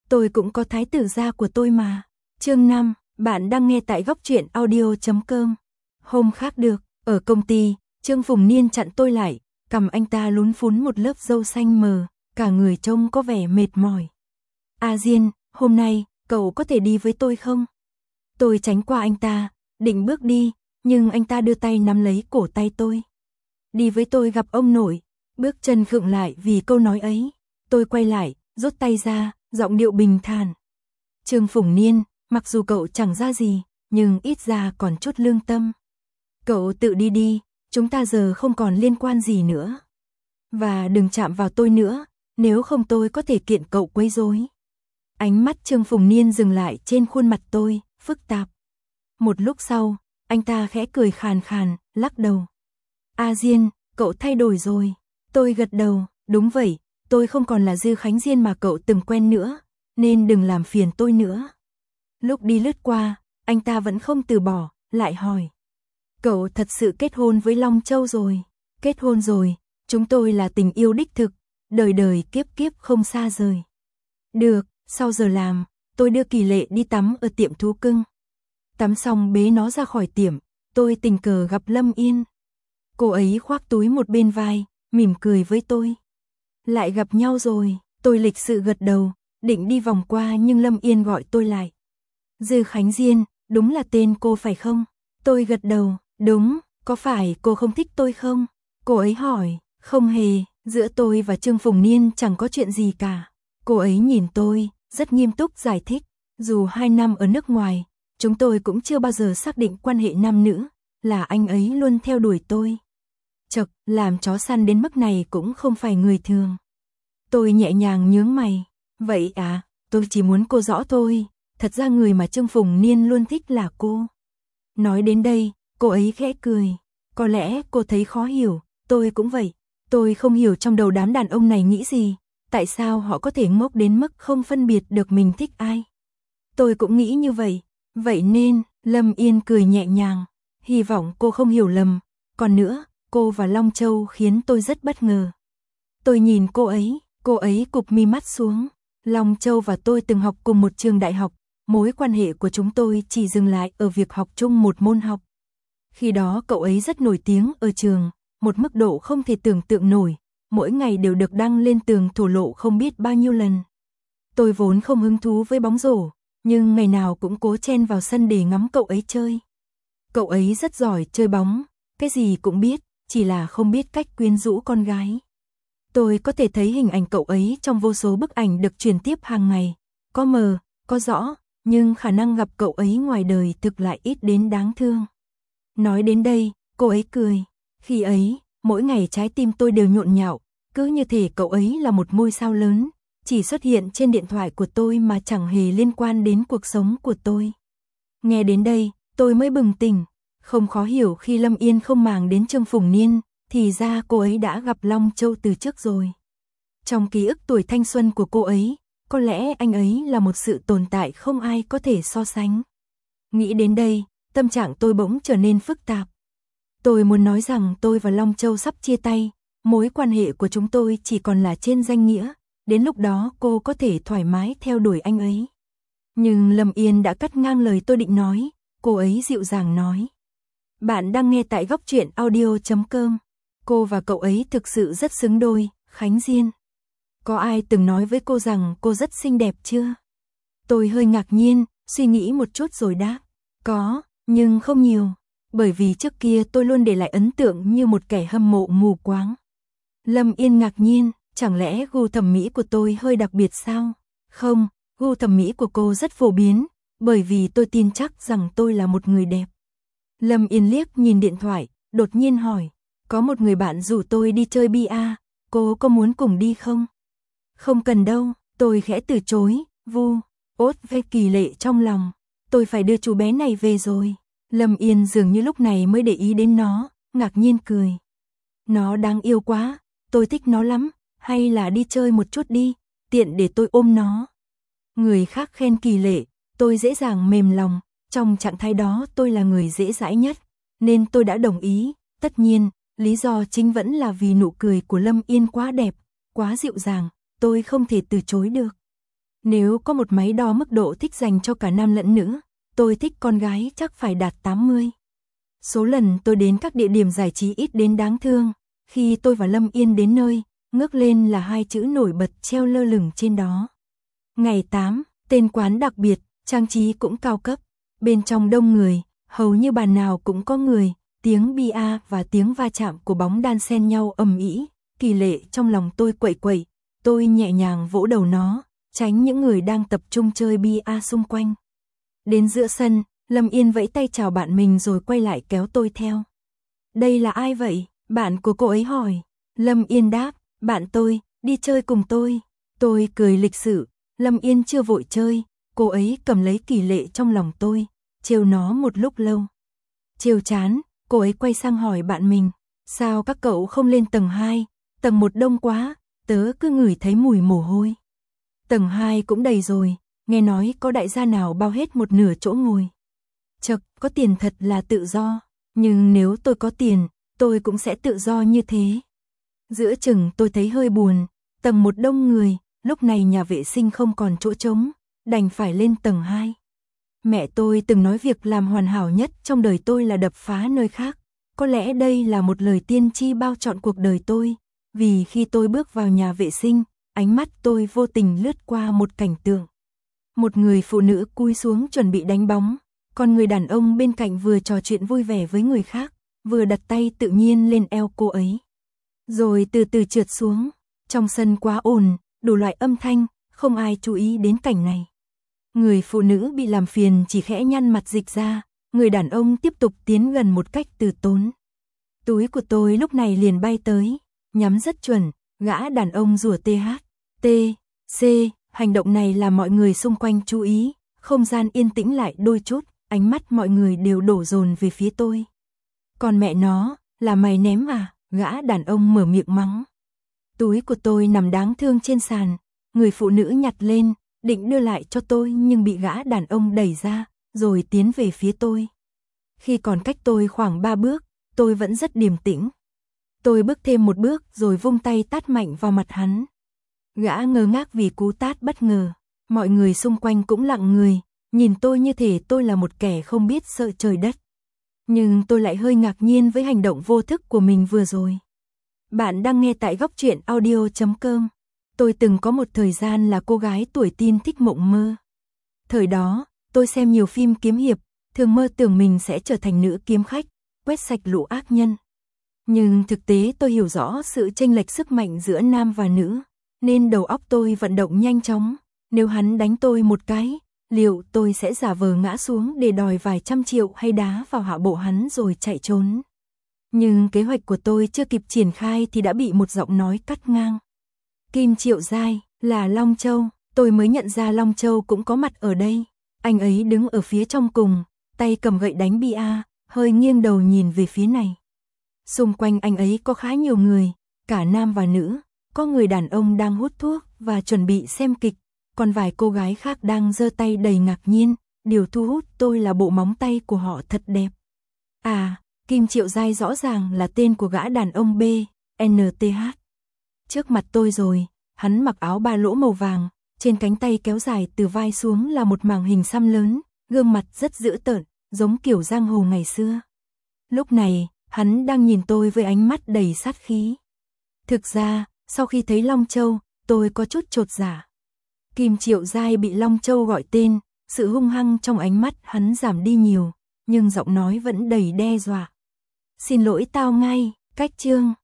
Tôi cũng có thái tử gia của tôi mà. Chương 5, bạn đang nghe tại góc truyện audio.com. Hôm khác được, ở công ty, Trương Phùng Niên chặn tôi lại, cằm anh ta lún phún một lớp râu xanh mờ, cả người trông có vẻ mệt mỏi. A Diên, hôm nay, cậu có thể đi với tôi không? Tôi tránh qua anh ta, định bước đi, nhưng anh ta đưa tay nắm lấy cổ tay tôi. Đi với tôi gặp ông nội, bước chân khựng lại vì câu nói ấy. Tôi quay lại, rút tay ra, giọng điệu bình thản. Trương Phùng Niên, mặc dù cậu chẳng ra gì, nhưng ít ra còn chút lương tâm. Cậu tự đi đi, chúng ta giờ không còn liên quan gì nữa. Và đừng chạm vào tôi nữa, nếu không tôi có thể kiện cậu quấy rối. Ánh mắt Trương Phùng Niên dừng lại trên khuôn mặt tôi, phức tạp. Một lúc sau, anh ta khẽ cười khàn khàn, lắc đầu. A Diên, cậu thay đổi rồi. Tôi gật đầu, đúng vậy, tôi không còn là Dư Khánh Diên mà cậu từng quen nữa, nên đừng làm phiền tôi nữa. Lúc đi lướt qua, anh ta vẫn không từ bỏ, lại hỏi. Cậu thật sự kết hôn với Long Châu rồi? Kết hôn rồi, chúng tôi là tình yêu đích thực, đời đời kiếp kiếp không xa rời. Được, sau giờ làm, tôi đưa Kỳ Lệ đi tắm ở tiệm thú cưng. Tắm xong bế nó ra khỏi tiệm, tôi tình cờ gặp Lâm Yên. Cô ấy khoác túi một bên vai, mỉm cười với tôi. Lại gặp nhau rồi, tôi lịch sự gật đầu, định đi vòng qua nhưng Lâm Yên gọi tôi lại. Dư Khánh Diên, đúng là tên cô phải không? Tôi gật đầu, đúng, có phải cô không thích tôi không? Cô ấy hỏi, không hề, giữa tôi và Trương Phùng Niên chẳng có chuyện gì cả. Cô ấy nhìn tôi, rất nghiêm túc giải thích, dù 2 năm ở nước ngoài, chúng tôi cũng chưa bao giờ xác định quan hệ nam nữ, là anh ấy luôn theo đuổi tôi. Chật, làm chó săn đến mức này cũng không phải người thường. Tôi nhẹ nhàng nhướng mày, vậy à, tôi chỉ muốn cô rõ thôi, thật ra người mà Trương Phùng Niên luôn thích là cô. Nói đến đây, cô ấy khẽ cười, có lẽ cô thấy khó hiểu, tôi cũng vậy. Tôi không hiểu trong đầu đám đàn ông này nghĩ gì, tại sao họ có thể ngốc đến mức không phân biệt được mình thích ai. Tôi cũng nghĩ như vậy, vậy nên, Lâm Yên cười nhẹ nhàng, hy vọng cô không hiểu lầm, còn nữa, cô và Long Châu khiến tôi rất bất ngờ. Tôi nhìn cô ấy cụp mi mắt xuống, Long Châu và tôi từng học cùng một trường đại học, mối quan hệ của chúng tôi chỉ dừng lại ở việc học chung một môn học. Khi đó cậu ấy rất nổi tiếng ở trường, một mức độ không thể tưởng tượng nổi, mỗi ngày đều được đăng lên tường thổ lộ không biết bao nhiêu lần. Tôi vốn không hứng thú với bóng rổ, nhưng ngày nào cũng cố chen vào sân để ngắm cậu ấy chơi. Cậu ấy rất giỏi chơi bóng, cái gì cũng biết, chỉ là không biết cách quyến rũ con gái. Tôi có thể thấy hình ảnh cậu ấy trong vô số bức ảnh được truyền tiếp hàng ngày, có mờ, có rõ, nhưng khả năng gặp cậu ấy ngoài đời thực lại ít đến đáng thương. Nói đến đây, cô ấy cười, khi ấy, mỗi ngày trái tim tôi đều nhộn nhạo, cứ như thể cậu ấy là một ngôi sao lớn, chỉ xuất hiện trên điện thoại của tôi mà chẳng hề liên quan đến cuộc sống của tôi. Nghe đến đây, tôi mới bừng tỉnh, không khó hiểu khi Lâm Yên không màng đến Trương Phùng Niên, thì ra cô ấy đã gặp Long Châu từ trước rồi. Trong ký ức tuổi thanh xuân của cô ấy, có lẽ anh ấy là một sự tồn tại không ai có thể so sánh. Nghĩ đến đây, tâm trạng tôi bỗng trở nên phức tạp. Tôi muốn nói rằng tôi và Long Châu sắp chia tay, mối quan hệ của chúng tôi chỉ còn là trên danh nghĩa, đến lúc đó cô có thể thoải mái theo đuổi anh ấy. Nhưng Lâm Yên đã cắt ngang lời tôi định nói, cô ấy dịu dàng nói. Bạn đang nghe tại góc truyện audio.com. Cô và cậu ấy thực sự rất xứng đôi, Khánh Diên. Có ai từng nói với cô rằng cô rất xinh đẹp chưa? Tôi hơi ngạc nhiên, suy nghĩ một chút rồi đáp. Có, nhưng không nhiều. Bởi vì trước kia tôi luôn để lại ấn tượng như một kẻ hâm mộ mù quáng. Lâm Yên ngạc nhiên, chẳng lẽ gu thẩm mỹ của tôi hơi đặc biệt sao? Không, gu thẩm mỹ của cô rất phổ biến, bởi vì tôi tin chắc rằng tôi là một người đẹp. Lâm Yên liếc nhìn điện thoại, đột nhiên hỏi, có một người bạn rủ tôi đi chơi bia, cô có muốn cùng đi không? Không cần đâu, tôi khẽ từ chối, ốt ve Kỳ Lệ trong lòng, tôi phải đưa chú bé này về rồi. Lâm Yên dường như lúc này mới để ý đến nó, ngạc nhiên cười. Nó đáng yêu quá, tôi thích nó lắm, hay là đi chơi một chút đi, tiện để tôi ôm nó. Người khác khen Kỳ Lệ, tôi dễ dàng mềm lòng, trong trạng thái đó tôi là người dễ dãi nhất, nên tôi đã đồng ý. Tất nhiên, lý do chính vẫn là vì nụ cười của Lâm Yên quá đẹp, quá dịu dàng, tôi không thể từ chối được. Nếu có một máy đo mức độ thích dành cho cả nam lẫn nữ, tôi thích con gái chắc phải đạt 80. Số lần tôi đến các địa điểm giải trí ít đến đáng thương, khi tôi và Lâm Yên đến nơi, ngước lên là 2 chữ nổi bật treo lơ lửng trên đó. Ngày 8, tên quán đặc biệt, trang trí cũng cao cấp, bên trong đông người, hầu như bàn nào cũng có người, tiếng bia và tiếng va chạm của bóng đan xen nhau ầm ĩ, kỳ lệ trong lòng tôi quậy quậy, tôi nhẹ nhàng vỗ đầu nó, tránh những người đang tập trung chơi bia xung quanh. Đến giữa sân, Lâm Yên vẫy tay chào bạn mình rồi quay lại kéo tôi theo. Đây là ai vậy? Bạn của cô ấy hỏi. Lâm Yên đáp, bạn tôi, đi chơi cùng tôi. Tôi cười lịch sự, Lâm Yên chưa vội chơi, cô ấy cầm lấy kỳ lệ trong lòng tôi, trêu nó một lúc lâu. Trêu chán, cô ấy quay sang hỏi bạn mình, sao các cậu không lên tầng 2, tầng 1 đông quá, tớ cứ ngửi thấy mùi mồ hôi. Tầng 2 cũng đầy rồi, nghe nói có đại gia nào bao hết một nửa chỗ ngồi. Chậc, có tiền thật là tự do, nhưng nếu tôi có tiền, tôi cũng sẽ tự do như thế. Giữa chừng tôi thấy hơi buồn, tầng 1 đông người, lúc này nhà vệ sinh không còn chỗ trống, đành phải lên tầng 2. Mẹ tôi từng nói việc làm hoàn hảo nhất trong đời tôi là đập phá nơi khác. Có lẽ đây là một lời tiên tri bao trọn cuộc đời tôi, vì khi tôi bước vào nhà vệ sinh, ánh mắt tôi vô tình lướt qua một cảnh tượng. Một người phụ nữ cúi xuống chuẩn bị đánh bóng, còn người đàn ông bên cạnh vừa trò chuyện vui vẻ với người khác, vừa đặt tay tự nhiên lên eo cô ấy. Rồi từ từ trượt xuống, trong sân quá ồn, đủ loại âm thanh, không ai chú ý đến cảnh này. Người phụ nữ bị làm phiền chỉ khẽ nhăn mặt dịch ra, người đàn ông tiếp tục tiến gần một cách từ tốn. Túi của tôi lúc này liền bay tới, nhắm rất chuẩn, gã đàn ông rủa THC, hành động này làm mọi người xung quanh chú ý, không gian yên tĩnh lại đôi chút, ánh mắt mọi người đều đổ dồn về phía tôi. Còn mẹ nó, là mày ném à? Gã đàn ông mở miệng mắng. Túi của tôi nằm đáng thương trên sàn, người phụ nữ nhặt lên, định đưa lại cho tôi nhưng bị gã đàn ông đẩy ra, rồi tiến về phía tôi. Khi còn cách tôi khoảng 3 bước, tôi vẫn rất điềm tĩnh. Tôi bước thêm một bước rồi vung tay tát mạnh vào mặt hắn. Gã ngơ ngác vì cú tát bất ngờ, mọi người xung quanh cũng lặng người, nhìn tôi như thể tôi là một kẻ không biết sợ trời đất. Nhưng tôi lại hơi ngạc nhiên với hành động vô thức của mình vừa rồi. Bạn đang nghe tại góc truyện audio.com. Tôi từng có một thời gian là cô gái tuổi teen thích mộng mơ. Thời đó, tôi xem nhiều phim kiếm hiệp, thường mơ tưởng mình sẽ trở thành nữ kiếm khách, quét sạch lũ ác nhân. Nhưng thực tế tôi hiểu rõ sự chênh lệch sức mạnh giữa nam và nữ, nên đầu óc tôi vận động nhanh chóng. Nếu hắn đánh tôi một cái, liệu tôi sẽ giả vờ ngã xuống để đòi vài trăm triệu hay đá vào hạ bộ hắn rồi chạy trốn. Nhưng kế hoạch của tôi chưa kịp triển khai thì đã bị một giọng nói cắt ngang. Kim Triệu Giai, là Long Châu, tôi mới nhận ra Long Châu cũng có mặt ở đây. Anh ấy đứng ở phía trong cùng, tay cầm gậy đánh bia, hơi nghiêng đầu nhìn về phía này. Xung quanh anh ấy có khá nhiều người, cả nam và nữ, có người đàn ông đang hút thuốc và chuẩn bị xem kịch, còn vài cô gái khác đang giơ tay đầy ngạc nhiên, điều thu hút tôi là bộ móng tay của họ thật đẹp. À, Kim Triệu Giai rõ ràng là tên của gã đàn ông BNTH. Trước mặt tôi rồi, hắn mặc áo ba lỗ màu vàng, trên cánh tay kéo dài từ vai xuống là một màng hình xăm lớn, gương mặt rất dữ tợn, giống kiểu giang hồ ngày xưa. Lúc này, hắn đang nhìn tôi với ánh mắt đầy sát khí. Thực ra, sau khi thấy Long Châu, tôi có chút chột dạ. Kim Triệu Giai bị Long Châu gọi tên, sự hung hăng trong ánh mắt hắn giảm đi nhiều, nhưng giọng nói vẫn đầy đe dọa. Xin lỗi tao ngay, cách chương.